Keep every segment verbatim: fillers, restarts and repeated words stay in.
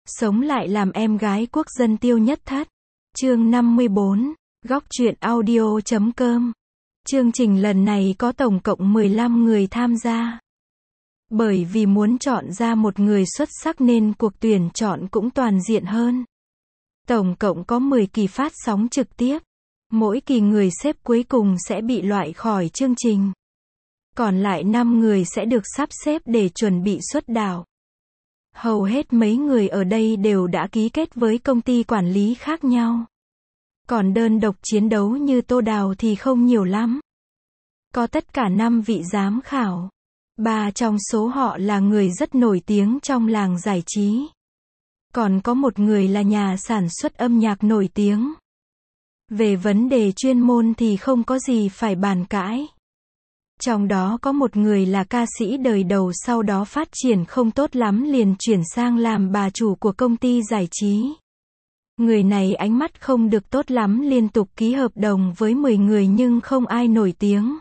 Sống lại làm em gái quốc dân Tiêu Nhất Thất. Chương năm mươi bốn, góc truyện audio chấm com. Chương trình lần này có tổng cộng mười lăm người tham gia. Bởi vì muốn chọn ra một người xuất sắc nên cuộc tuyển chọn cũng toàn diện hơn. Tổng cộng có mười kỳ phát sóng trực tiếp. Mỗi kỳ người xếp cuối cùng sẽ bị loại khỏi chương trình. Còn lại năm người sẽ được sắp xếp để chuẩn bị xuất đạo. Hầu hết mấy người ở đây đều đã ký kết với công ty quản lý khác nhau. Còn đơn độc chiến đấu như Tô Đào thì không nhiều lắm. Có tất cả năm vị giám khảo. Ba trong số họ là người rất nổi tiếng trong làng giải trí. Còn có một người là nhà sản xuất âm nhạc nổi tiếng. Về vấn đề chuyên môn thì không có gì phải bàn cãi. Trong đó có một người là ca sĩ đời đầu sau đó phát triển không tốt lắm liền chuyển sang làm bà chủ của công ty giải trí. Người này ánh mắt không được tốt lắm liên tục ký hợp đồng với mười người nhưng không ai nổi tiếng.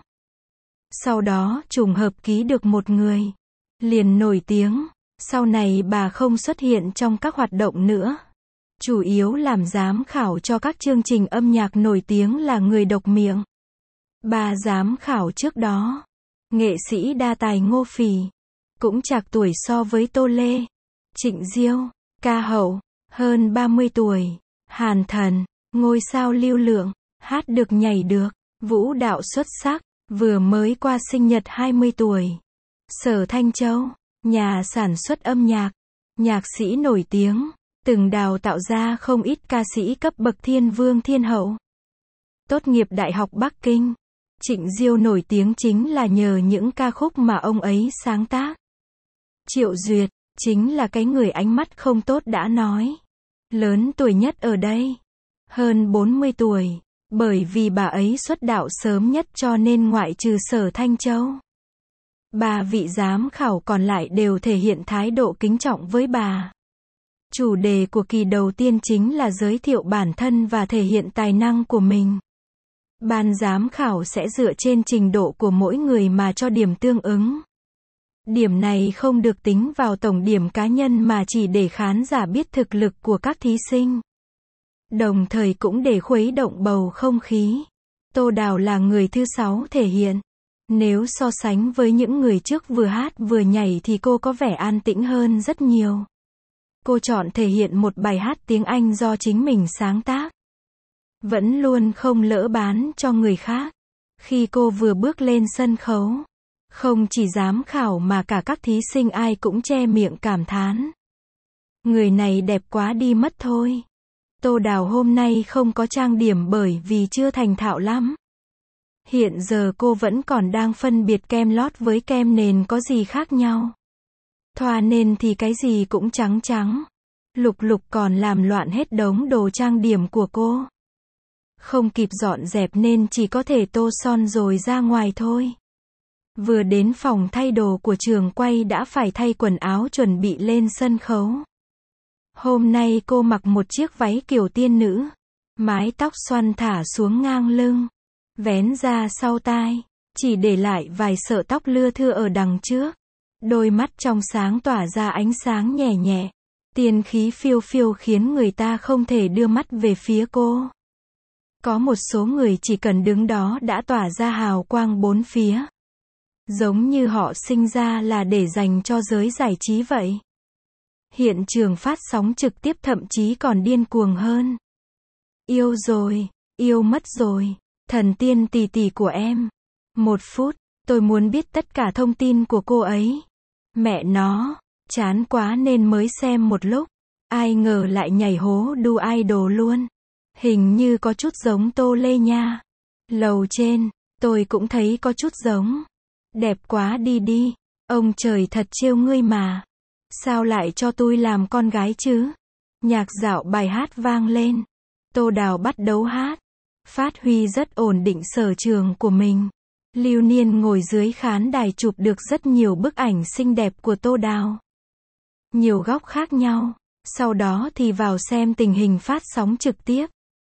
Sau đó trùng hợp ký được một người. Liền nổi tiếng. Sau này bà không xuất hiện trong các hoạt động nữa. Chủ yếu làm giám khảo cho các chương trình âm nhạc nổi tiếng là người độc miệng. Ba giám khảo trước đó. Nghệ sĩ đa tài Ngô Phỉ. Cũng trạc tuổi so với Tô Lê. Trịnh Diêu. Ca hậu. Hơn ba mươi tuổi. Hàn Thần. Ngôi sao lưu lượng. Hát được nhảy được. Vũ đạo xuất sắc. Vừa mới qua sinh nhật hai mươi tuổi. Sở Thanh Châu. Nhà sản xuất âm nhạc. Nhạc sĩ nổi tiếng. Từng đào tạo ra không ít ca sĩ cấp bậc thiên vương thiên hậu. Tốt nghiệp Đại học Bắc Kinh. Trịnh Diêu nổi tiếng chính là nhờ những ca khúc mà ông ấy sáng tác. Triệu Duyệt, chính là cái người ánh mắt không tốt đã nói. Lớn tuổi nhất ở đây. Hơn bốn mươi tuổi. Bởi vì bà ấy xuất đạo sớm nhất cho nên ngoại trừ Sở Thanh Châu. Ba vị giám khảo còn lại đều thể hiện thái độ kính trọng với bà. Chủ đề của kỳ đầu tiên chính là giới thiệu bản thân và thể hiện tài năng của mình. Ban giám khảo sẽ dựa trên trình độ của mỗi người mà cho điểm tương ứng. Điểm này không được tính vào tổng điểm cá nhân mà chỉ để khán giả biết thực lực của các thí sinh. Đồng thời cũng để khuấy động bầu không khí. Tô Đào là người thứ sáu thể hiện. Nếu so sánh với những người trước vừa hát vừa nhảy thì cô có vẻ an tĩnh hơn rất nhiều. Cô chọn thể hiện một bài hát tiếng Anh do chính mình sáng tác. Vẫn luôn không lỡ bán cho người khác. Khi cô vừa bước lên sân khấu, không chỉ giám khảo mà cả các thí sinh ai cũng che miệng cảm thán. Người này đẹp quá đi mất thôi. Tô Đào hôm nay không có trang điểm bởi vì chưa thành thạo lắm. Hiện giờ cô vẫn còn đang phân biệt kem lót với kem nền có gì khác nhau. Thoa nền thì cái gì cũng trắng trắng. Lục Lục còn làm loạn hết đống đồ trang điểm của cô. Không kịp dọn dẹp nên chỉ có thể tô son rồi ra ngoài thôi. Vừa đến phòng thay đồ của trường quay đã phải thay quần áo chuẩn bị lên sân khấu. Hôm nay cô mặc một chiếc váy kiểu tiên nữ. Mái tóc xoăn thả xuống ngang lưng. Vén ra sau tai. Chỉ để lại vài sợi tóc lưa thưa ở đằng trước. Đôi mắt trong sáng tỏa ra ánh sáng nhẹ nhẹ. Tiên khí phiêu phiêu khiến người ta không thể đưa mắt về phía cô. Có một số người chỉ cần đứng đó đã tỏa ra hào quang bốn phía. Giống như họ sinh ra là để dành cho giới giải trí vậy. Hiện trường phát sóng trực tiếp thậm chí còn điên cuồng hơn. Yêu rồi, yêu mất rồi, thần tiên tỷ tỷ của em. Một phút, tôi muốn biết tất cả thông tin của cô ấy. Mẹ nó, chán quá nên mới xem một lúc. Ai ngờ lại nhảy hố đu idol luôn. Hình như có chút giống Tô Lê nha. Lầu trên, tôi cũng thấy có chút giống. Đẹp quá đi đi. Ông trời thật trêu ngươi mà. Sao lại cho tôi làm con gái chứ? Nhạc dạo bài hát vang lên. Tô Đào bắt đầu hát. Phát huy rất ổn định sở trường của mình. Lưu Niên ngồi dưới khán đài chụp được rất nhiều bức ảnh xinh đẹp của Tô Đào. Nhiều góc khác nhau. Sau đó thì vào xem tình hình phát sóng trực tiếp.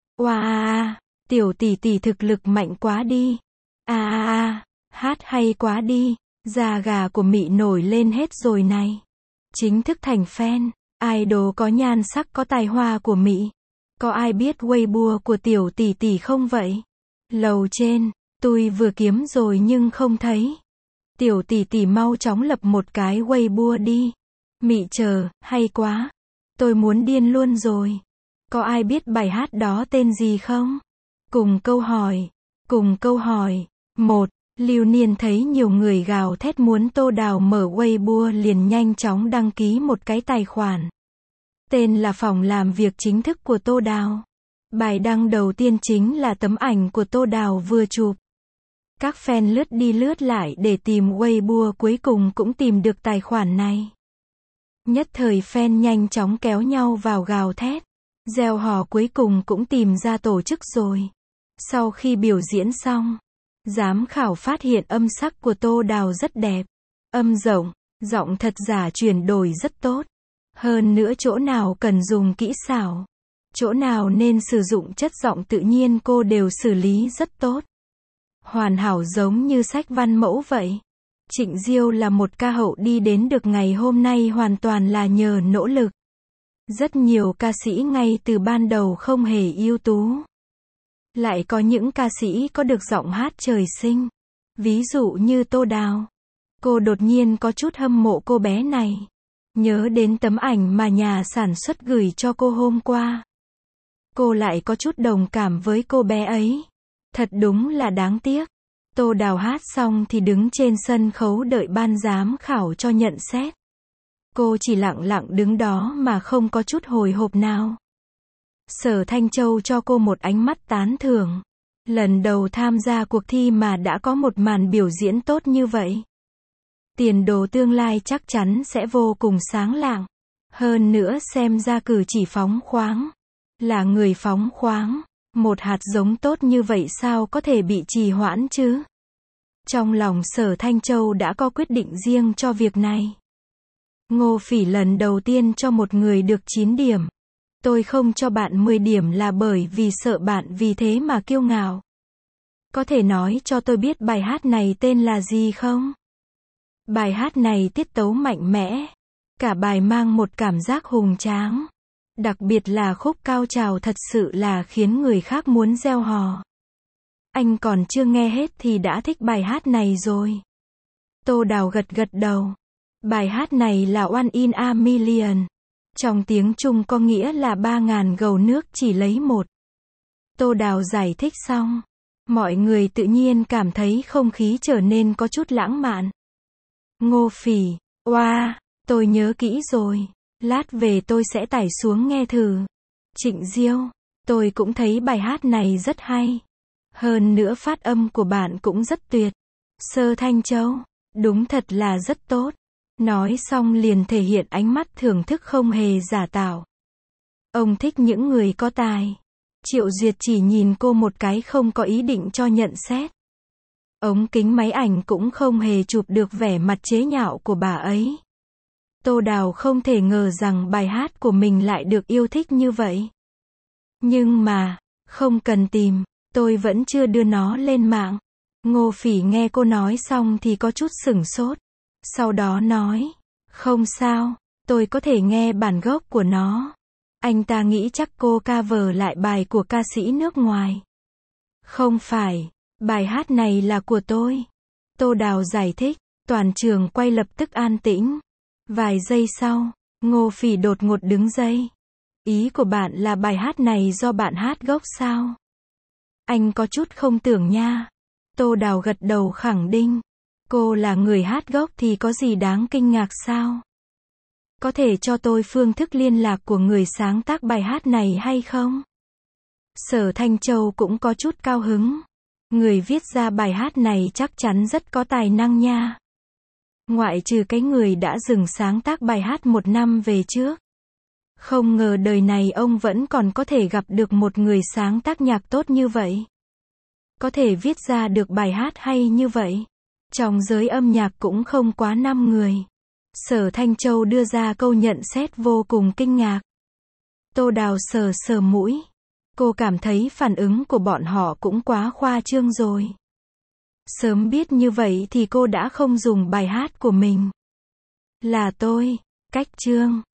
Wow, tiểu tỷ tỷ thực lực mạnh quá đi. À à à, hát hay quá đi. Da gà của Mị nổi lên hết rồi này. Chính thức thành fan. idol có nhan sắc có tài hoa của Mỹ. Có ai biết Weibo của tiểu tỷ tỷ không vậy? Lầu trên, tôi vừa kiếm rồi nhưng không thấy. Tiểu tỷ tỷ mau chóng lập một cái Weibo đi. Mị chờ, hay quá. Tôi muốn điên luôn rồi. Có ai biết bài hát đó tên gì không? Cùng câu hỏi. Cùng câu hỏi. Một. Lưu Niên thấy nhiều người gào thét muốn Tô Đào mở Weibo liền nhanh chóng đăng ký một cái tài khoản. Tên là phòng làm việc chính thức của Tô Đào. Bài đăng đầu tiên chính là tấm ảnh của Tô Đào vừa chụp. Các fan lướt đi lướt lại để tìm Weibo cuối cùng cũng tìm được tài khoản này. Nhất thời fan nhanh chóng kéo nhau vào gào thét. Reo hò cuối cùng cũng tìm ra tổ chức rồi. Sau khi biểu diễn xong, giám khảo phát hiện âm sắc của Tô Đào rất đẹp. Âm rộng, giọng thật giả chuyển đổi rất tốt. Hơn nữa chỗ nào cần dùng kỹ xảo, chỗ nào nên sử dụng chất giọng tự nhiên cô đều xử lý rất tốt. Hoàn hảo giống như sách văn mẫu vậy. Trịnh Diêu là một ca hậu đi đến được ngày hôm nay hoàn toàn là nhờ nỗ lực. Rất nhiều ca sĩ ngay từ ban đầu không hề ưu tú. Lại có những ca sĩ có được giọng hát trời sinh. Ví dụ như Tô Đào. Cô đột nhiên có chút hâm mộ cô bé này. Nhớ đến tấm ảnh mà nhà sản xuất gửi cho cô hôm qua. Cô lại có chút đồng cảm với cô bé ấy. Thật đúng là đáng tiếc. Tô Đào hát xong thì đứng trên sân khấu đợi ban giám khảo cho nhận xét. Cô chỉ lặng lặng đứng đó mà không có chút hồi hộp nào. Sở Thanh Châu cho cô một ánh mắt tán thưởng. Lần đầu tham gia cuộc thi mà đã có một màn biểu diễn tốt như vậy. Tiền đồ tương lai chắc chắn sẽ vô cùng sáng lạng. Hơn nữa xem ra cử chỉ phóng khoáng. Là người phóng khoáng. Một hạt giống tốt như vậy sao có thể bị trì hoãn chứ? Trong lòng Sở Thanh Châu đã có quyết định riêng cho việc này. Ngô Phỉ lần đầu tiên cho một người được chín điểm. Tôi không cho bạn mười điểm là bởi vì sợ bạn vì thế mà kiêu ngạo. Có thể nói cho tôi biết bài hát này tên là gì không? Bài hát này tiết tấu mạnh mẽ. Cả bài mang một cảm giác hùng tráng. Đặc biệt là khúc cao trào thật sự là khiến người khác muốn reo hò. Anh còn chưa nghe hết thì đã thích bài hát này rồi. Tô Đào gật gật đầu. Bài hát này là One in a Million. Trong tiếng Trung có nghĩa là ba ngàn gầu nước chỉ lấy một. Tô Đào giải thích xong. Mọi người tự nhiên cảm thấy không khí trở nên có chút lãng mạn. Ngô Phỉ, oa, wow, tôi nhớ kỹ rồi. Lát về tôi sẽ tải xuống nghe thử. Trịnh Diêu, tôi cũng thấy bài hát này rất hay. Hơn nữa phát âm của bạn cũng rất tuyệt. Sơ Thanh Châu, đúng thật là rất tốt. Nói xong liền thể hiện ánh mắt thưởng thức không hề giả tạo. Ông thích những người có tài. Triệu Duyệt chỉ nhìn cô một cái không có ý định cho nhận xét. Ống kính máy ảnh cũng không hề chụp được vẻ mặt chế nhạo của bà ấy. Tô Đào không thể ngờ rằng bài hát của mình lại được yêu thích như vậy. Nhưng mà, không cần tìm, tôi vẫn chưa đưa nó lên mạng. Ngô Phỉ nghe cô nói xong thì có chút sửng sốt. Sau đó nói, không sao, tôi có thể nghe bản gốc của nó. Anh ta nghĩ chắc cô cover lại bài của ca sĩ nước ngoài. Không phải, bài hát này là của tôi. Tô Đào giải thích, toàn trường quay lập tức an tĩnh. Vài giây sau, Ngô Phỉ đột ngột đứng dậy. Ý của bạn là bài hát này do bạn hát gốc sao? Anh có chút không tưởng nha. Tô Đào gật đầu khẳng định. Cô là người hát gốc thì có gì đáng kinh ngạc sao? Có thể cho tôi phương thức liên lạc của người sáng tác bài hát này hay không? Sở Thanh Châu cũng có chút cao hứng. Người viết ra bài hát này chắc chắn rất có tài năng nha. Ngoại trừ cái người đã dừng sáng tác bài hát một năm về trước. Không ngờ đời này ông vẫn còn có thể gặp được một người sáng tác nhạc tốt như vậy. Có thể viết ra được bài hát hay như vậy. Trong giới âm nhạc cũng không quá năm người. Sở Thanh Châu đưa ra câu nhận xét vô cùng kinh ngạc. Tô Đào sờ sờ mũi. Cô cảm thấy phản ứng của bọn họ cũng quá khoa trương rồi. Sớm biết như vậy thì cô đã không dùng bài hát của mình. Là tôi, cách chương.